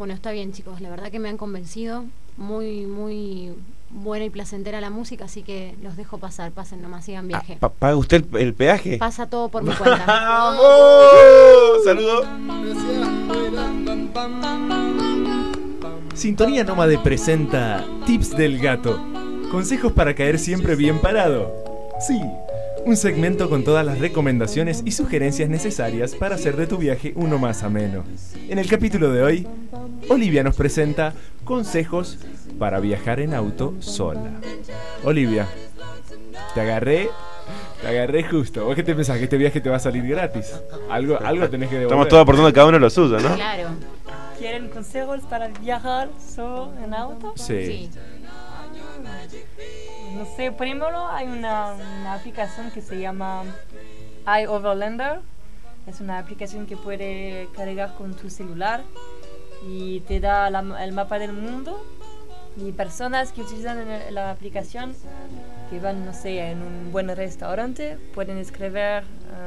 Bueno, está bien, chicos, la verdad que me han convencido. Muy, muy buena y placentera la música, así que los dejo pasar. Pasen nomás, sigan viaje. ¿Paga usted el peaje? Pasa todo por mi cuenta. ¡Vamos! ¡Saludos! Sintonía Nómade presenta Tips del Gato. Consejos para caer siempre bien parado. Sí, un segmento con todas las recomendaciones y sugerencias necesarias para hacer de tu viaje uno más ameno. En el capítulo de hoy, Olivia nos presenta consejos para viajar en auto sola. Olivia, te agarré justo. ¿Vos qué te pensás? ¿Que este viaje te va a salir gratis? Algo tenés que devolver. Estamos todos aportando cada uno lo suyo, ¿no? Claro. ¿Quieren consejos para viajar solo en auto? Sí. No sé, primero hay una aplicación que se llama iOverlander. Es una aplicación que puede cargar con tu celular y te da el mapa del mundo. Y personas que utilizan la aplicación, que van, no sé, en un buen restaurante, pueden escribir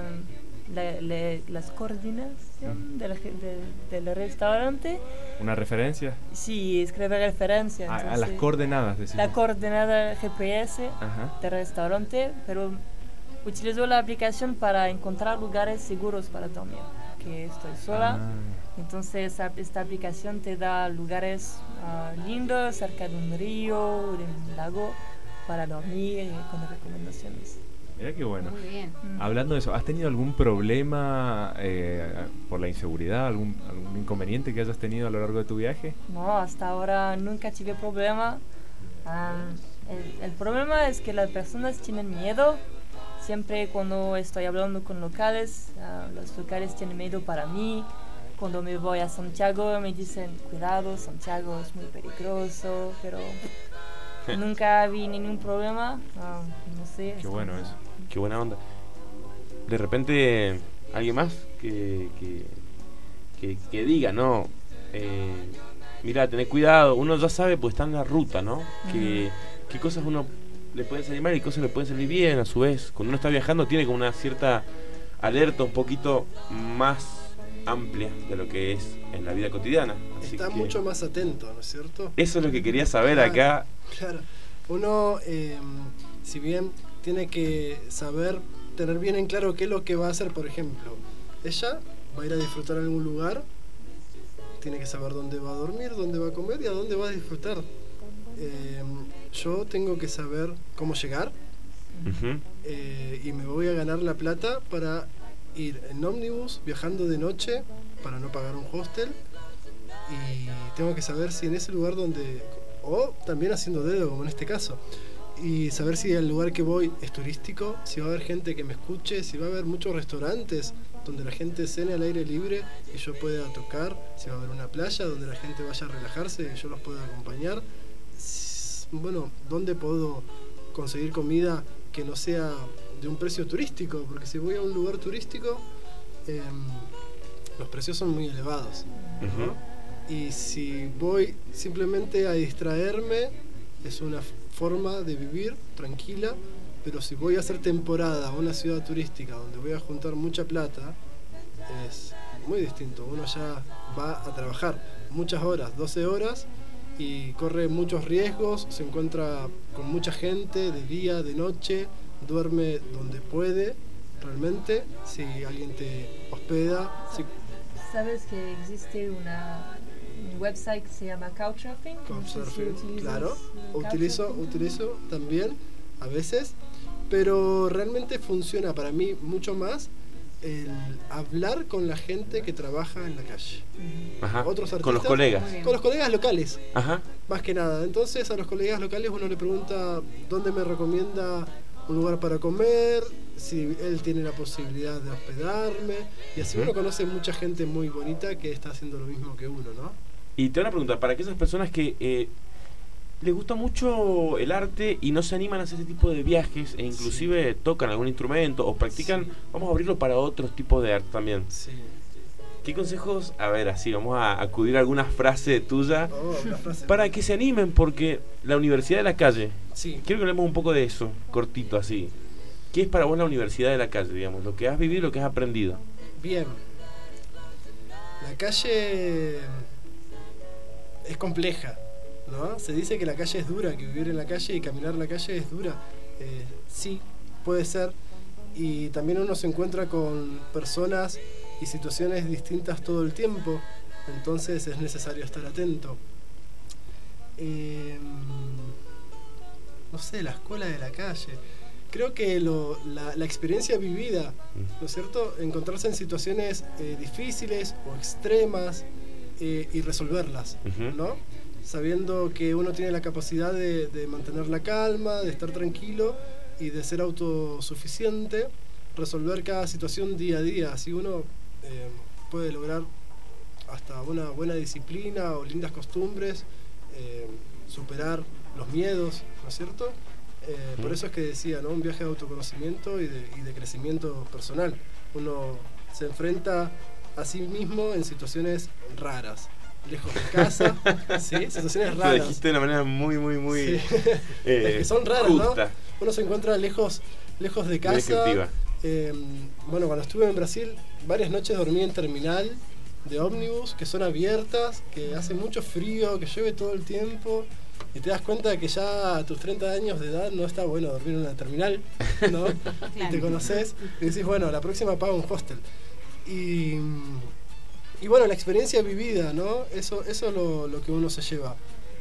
las coordenadas del restaurante. ¿Una referencia? Sí, escribir referencia. A las coordenadas, decimos. La coordenada GPS del restaurante, pero utilizo la aplicación para encontrar lugares seguros para dormir, que estoy sola. Entonces esta aplicación te da lugares lindos, cerca de un río, de un lago, para dormir con recomendaciones. Mira qué bueno. Muy bien. Hablando de eso, ¿has tenido algún problema por la inseguridad, algún inconveniente que hayas tenido a lo largo de tu viaje? No, hasta ahora nunca tuve problema. El problema es que las personas tienen miedo. Siempre cuando estoy hablando con locales, los locales tienen miedo para mí. Cuando me voy a Santiago me dicen, cuidado, Santiago es muy peligroso, pero nunca vi ningún problema. No sé. Qué bueno eso. Qué buena onda. De repente, alguien más que diga, ¿no? Mira, tenés cuidado. Uno ya sabe, pues está en la ruta, ¿no? Qué cosas uno le pueden salir mal y cosas le pueden salir bien a su vez. Cuando uno está viajando tiene como una cierta alerta un poquito más amplia de lo que es en la vida cotidiana. Así está mucho más atento, ¿no es cierto? Eso es lo que quería saber acá. Claro. Uno, si bien tiene que saber, tener bien en claro qué es lo que va a hacer, por ejemplo, ella va a ir a disfrutar en algún lugar, tiene que saber dónde va a dormir, dónde va a comer y a dónde va a disfrutar. Yo tengo que saber cómo llegar y me voy a ganar la plata para ir en ómnibus, viajando de noche para no pagar un hostel, y tengo que saber si en ese lugar donde, o también haciendo dedo como en este caso, y saber si el lugar que voy es turístico, si va a haber gente que me escuche, si va a haber muchos restaurantes donde la gente cene al aire libre y yo pueda tocar, si va a haber una playa donde la gente vaya a relajarse y yo los pueda acompañar. Bueno, ¿dónde puedo conseguir comida que no sea de un precio turístico? Porque si voy a un lugar turístico, los precios son muy elevados, ¿no? Y si voy simplemente a distraerme, es una forma de vivir tranquila, pero si voy a hacer temporada a una ciudad turística donde voy a juntar mucha plata, es muy distinto. Uno ya va a trabajar muchas horas, 12 horas, y corre muchos riesgos, se encuentra con mucha gente de día, de noche, duerme donde puede, realmente, si alguien te hospeda. ¿Sabes que existe un website que se llama Couchsurfing? Couchsurfing, claro, utilizo también a veces, pero realmente funciona para mí mucho más el hablar con la gente que trabaja en la calle. Otros artistas, con los colegas. Con los colegas locales. Ajá. Más que nada. Entonces a los colegas locales uno le pregunta dónde me recomienda un lugar para comer, si él tiene la posibilidad de hospedarme, y así uno conoce mucha gente muy bonita que está haciendo lo mismo que uno, ¿no? Y te voy a preguntar, para aquellas personas que les gusta mucho el arte y no se animan a hacer ese tipo de viajes e inclusive tocan algún instrumento o practican, vamos a abrirlo para otros tipos de arte también. Sí. ¿Qué consejos? A ver, así vamos a acudir a alguna frase tuya para que se animen, porque la Universidad de la Calle, quiero que hablemos un poco de eso, cortito así. ¿Qué es para vos la Universidad de la Calle, digamos? Lo que has vivido y lo que has aprendido. Bien. La calle es compleja, ¿no? Se dice que la calle es dura, que vivir en la calle y caminar la calle es dura. Sí, puede ser. Y también uno se encuentra con personas y situaciones distintas todo el tiempo, entonces es necesario estar atento. No sé, la escuela de la calle. Creo que la experiencia vivida, ¿no es cierto? Encontrarse en situaciones difíciles o extremas y resolverlas, ¿no? Sabiendo que uno tiene la capacidad de mantener la calma, de estar tranquilo y de ser autosuficiente, resolver cada situación día a día. Así uno puede lograr hasta una buena disciplina o lindas costumbres, superar los miedos, ¿no es cierto? Por eso es que decía, ¿no? Un viaje de autoconocimiento y de crecimiento personal. Uno se enfrenta a sí mismo en situaciones raras, lejos de casa, ¿sí? Situaciones raras. Lo dijiste de una manera muy sí. Es que son raras, justa. ¿no? Uno se encuentra lejos de casa. Bueno, cuando estuve en Brasil, varias noches dormí en terminal de ómnibus, que son abiertas, que hace mucho frío, que llueve todo el tiempo, y te das cuenta de que ya a tus 30 años de edad no está bueno dormir en una terminal, ¿no? Claro. Y te conoces y decís, bueno, la próxima pago un hostel. Y bueno, la experiencia vivida, ¿no? Eso es lo que uno se lleva.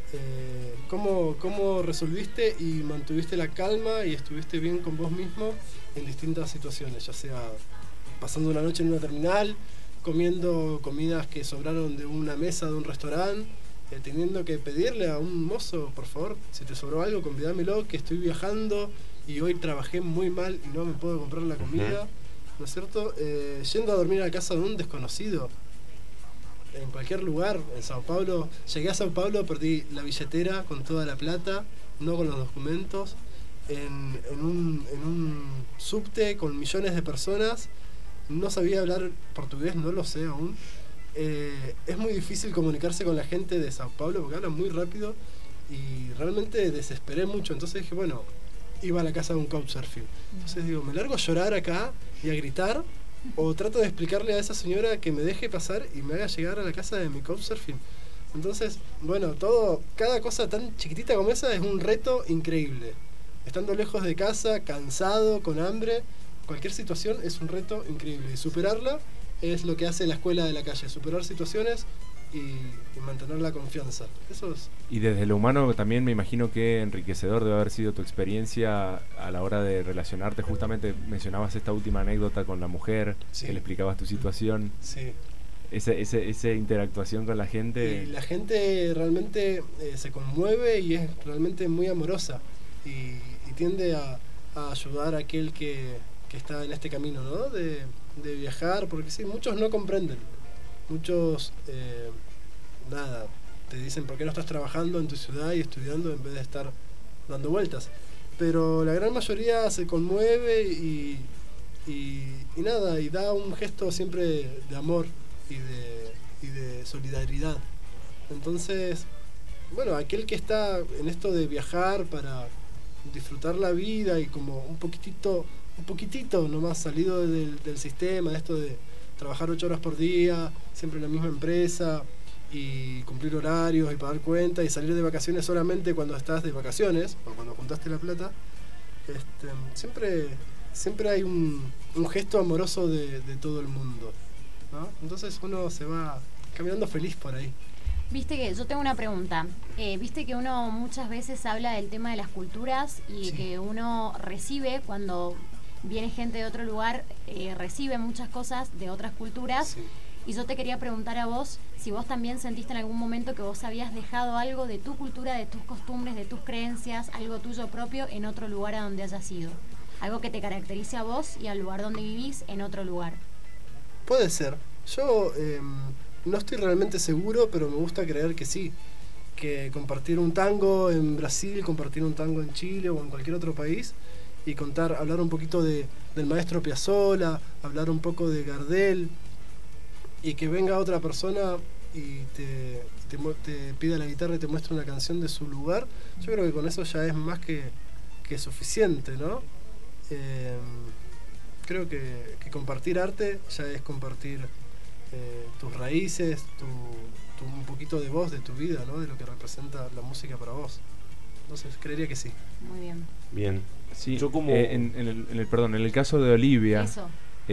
¿Cómo resolviste y mantuviste la calma y estuviste bien con vos mismo en distintas situaciones, ya sea pasando una noche en una terminal, comiendo comidas que sobraron de una mesa de un restaurante, teniendo que pedirle a un mozo, por favor, si te sobró algo, convídamelo, que estoy viajando y hoy trabajé muy mal y no me puedo comprar la comida, ¿no es cierto? Yendo a dormir a la casa de un desconocido, en cualquier lugar, en Sao Paulo. Llegué a Sao Paulo, perdí la billetera con toda la plata, no con los documentos, en un subte con millones de personas. No sabía hablar portugués, no lo sé aún. Es muy difícil comunicarse con la gente de Sao Paulo porque hablan muy rápido y realmente desesperé mucho. Entonces dije, bueno, iba a la casa de un couchsurfing. Entonces digo, ¿me largo a llorar acá y a gritar? ¿O trato de explicarle a esa señora que me deje pasar y me haga llegar a la casa de mi couchsurfing? Entonces, bueno, cada cosa tan chiquitita como esa es un reto increíble. Estando lejos de casa, cansado, con hambre, cualquier situación es un reto increíble. Y superarla es lo que hace la escuela de la calle, superar situaciones y mantener la confianza. Eso es. Y desde lo humano también me imagino que enriquecedor debe haber sido tu experiencia a la hora de relacionarte. Justamente mencionabas esta última anécdota con la mujer, que le explicabas tu situación. Sí. Esa interactuación con la gente. Y la gente realmente se conmueve y es realmente muy amorosa y tiende a ayudar a aquel que está en este camino, ¿no? De viajar, porque sí, muchos no comprenden. Muchos, te dicen por qué no estás trabajando en tu ciudad y estudiando en vez de estar dando vueltas. Pero la gran mayoría se conmueve y da un gesto siempre de amor y de solidaridad. Entonces, bueno, aquel que está en esto de viajar para disfrutar la vida y como un poquitito nomás salido del sistema, de esto de trabajar 8 horas por día, siempre en la misma empresa y cumplir horarios y pagar cuentas y salir de vacaciones solamente cuando estás de vacaciones o cuando juntaste la plata, siempre hay un gesto amoroso de todo el mundo, ¿no? Entonces uno se va caminando feliz por ahí. Viste que yo tengo una pregunta. Viste que uno muchas veces habla del tema de las culturas y que uno recibe cuando viene gente de otro lugar, recibe muchas cosas de otras culturas. Sí. Y yo te quería preguntar a vos si vos también sentiste en algún momento que vos habías dejado algo de tu cultura, de tus costumbres, de tus creencias, algo tuyo propio en otro lugar a donde hayas ido. Algo que te caracterice a vos y al lugar donde vivís en otro lugar. Puede ser. Yo no estoy realmente seguro, pero me gusta creer que sí. Que compartir un tango en Brasil, compartir un tango en Chile o en cualquier otro país y hablar un poquito del maestro Piazzolla, hablar un poco de Gardel y que venga otra persona y te pida la guitarra y te muestre una canción de su lugar, yo creo que con eso ya es más que suficiente, ¿no? Creo que compartir arte ya es compartir tus raíces, un poquito de vos, de tu vida, ¿no? De lo que representa la música para vos. Entonces, creería que sí. Muy bien. Bien. Sí, yo como... en el caso de Olivia, Eso.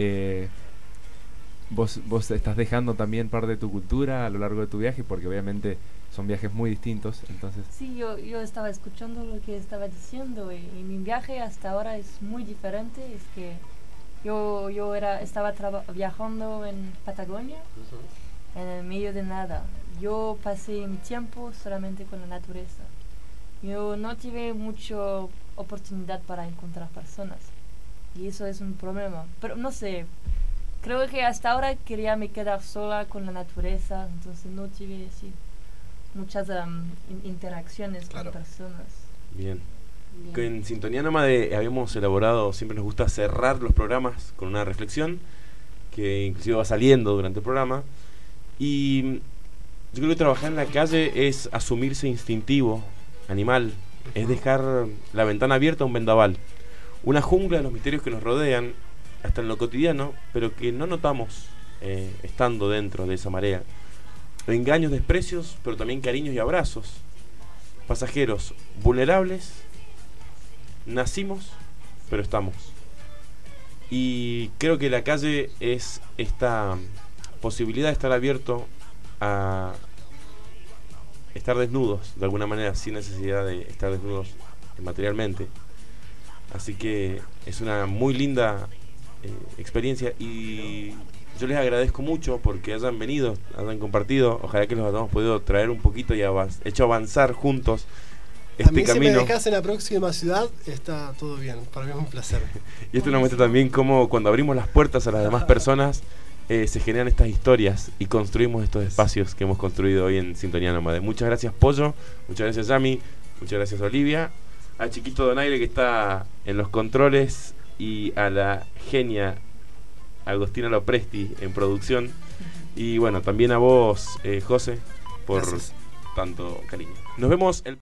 vos estás dejando también parte de tu cultura a lo largo de tu viaje, porque obviamente son viajes muy distintos, entonces... Sí, yo estaba escuchando lo que estaba diciendo y mi viaje hasta ahora es muy diferente. Es que yo estaba viajando en Patagonia, en el medio de nada. Yo pasé mi tiempo solamente con la naturaleza. Yo no tuve mucha oportunidad para encontrar personas y eso es un problema. Pero no sé, creo que hasta ahora quería me quedar sola con la naturaleza, entonces no tuve muchas interacciones con personas. Bien. Que en Sintonía Nómade habíamos elaborado, siempre nos gusta cerrar los programas con una reflexión que inclusive va saliendo durante el programa, y yo creo que trabajar en la calle es asumirse instintivo, animal, es dejar la ventana abierta a un vendaval, una jungla de los misterios que nos rodean hasta en lo cotidiano, pero que no notamos estando dentro de esa marea. Engaños, desprecios, pero también cariños y abrazos. Pasajeros vulnerables, nacimos, pero estamos. Y creo que la calle es esta posibilidad de estar abierto a estar desnudos, de alguna manera, sin necesidad de estar desnudos materialmente. Así que es una muy linda experiencia, y yo les agradezco mucho porque hayan venido, hayan compartido. Ojalá que los hayamos podido traer un poquito y hecho avanzar juntos este a mí, camino. Si me dejas en la próxima ciudad, está todo bien. Para mí es un placer. Y esto nos muestra también cómo cuando abrimos las puertas a las demás personas se generan estas historias y construimos estos espacios que hemos construido hoy en Sintonía Nómade. Muchas gracias, Pollo. Muchas gracias, Yami. Muchas gracias, Olivia. A Chiquito Donaire, que está en los controles, y a la genia Agostina Lopresti en producción. Y bueno, también a vos, José, por tanto cariño. Nos vemos el